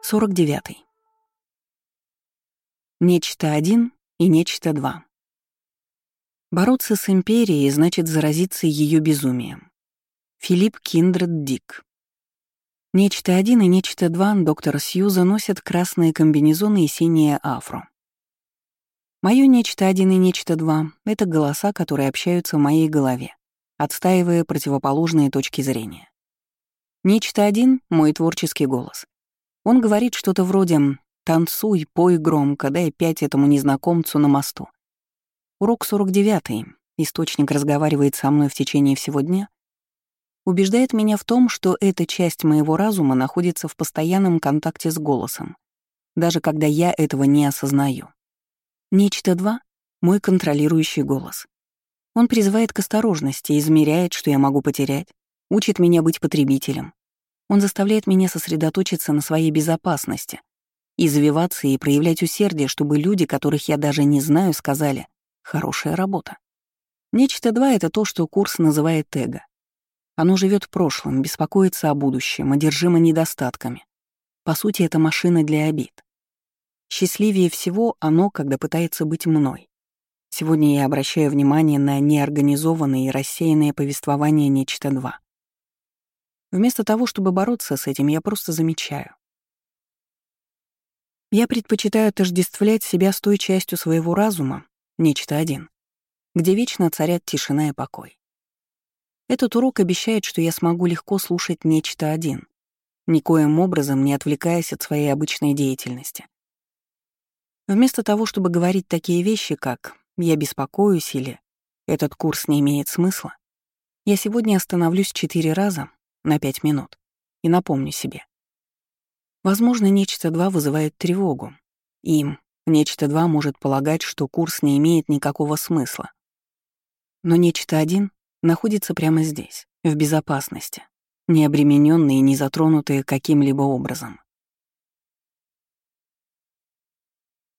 49. Нечто 1 и нечто 2. Бороться с империей значит заразиться ее безумием. Филипп Киндред Дик. Нечто 1 и нечто 2 доктора Сьюза носят красные комбинезоны и синие афро. Моё нечто 1 и нечто 2 — это голоса, которые общаются в моей голове, отстаивая противоположные точки зрения. Нечто 1 — мой творческий голос. Он говорит что-то вроде «танцуй, пой громко, дай 5 этому незнакомцу на мосту». Урок 49, источник разговаривает со мной в течение всего дня, убеждает меня в том, что эта часть моего разума находится в постоянном контакте с голосом, даже когда я этого не осознаю. Нечто 2 — мой контролирующий голос. Он призывает к осторожности, измеряет, что я могу потерять, учит меня быть потребителем. Он заставляет меня сосредоточиться на своей безопасности, извиваться и проявлять усердие, чтобы люди, которых я даже не знаю, сказали «хорошая работа». Нечто 2 — это то, что курс называет эго. Оно живет прошлым, беспокоится о будущем, одержимо недостатками. По сути, это машина для обид. Счастливее всего оно, когда пытается быть мной. Сегодня я обращаю внимание на неорганизованное и рассеянное повествование нечто 2. Вместо того, чтобы бороться с этим, я просто замечаю. Я предпочитаю отождествлять себя с той частью своего разума, нечто 1, где вечно царят тишина и покой. Этот урок обещает, что я смогу легко слушать нечто 1, никоим образом не отвлекаясь от своей обычной деятельности. Вместо того, чтобы говорить такие вещи, как «я беспокоюсь» или «этот курс не имеет смысла», я сегодня остановлюсь 4 раза на 5 минут и напомню себе. Возможно, нечто 2 вызывает тревогу. Им, нечто 2 может полагать, что курс не имеет никакого смысла. Но нечто 1 находится прямо здесь, в безопасности, не обременённое и не затронутое каким-либо образом.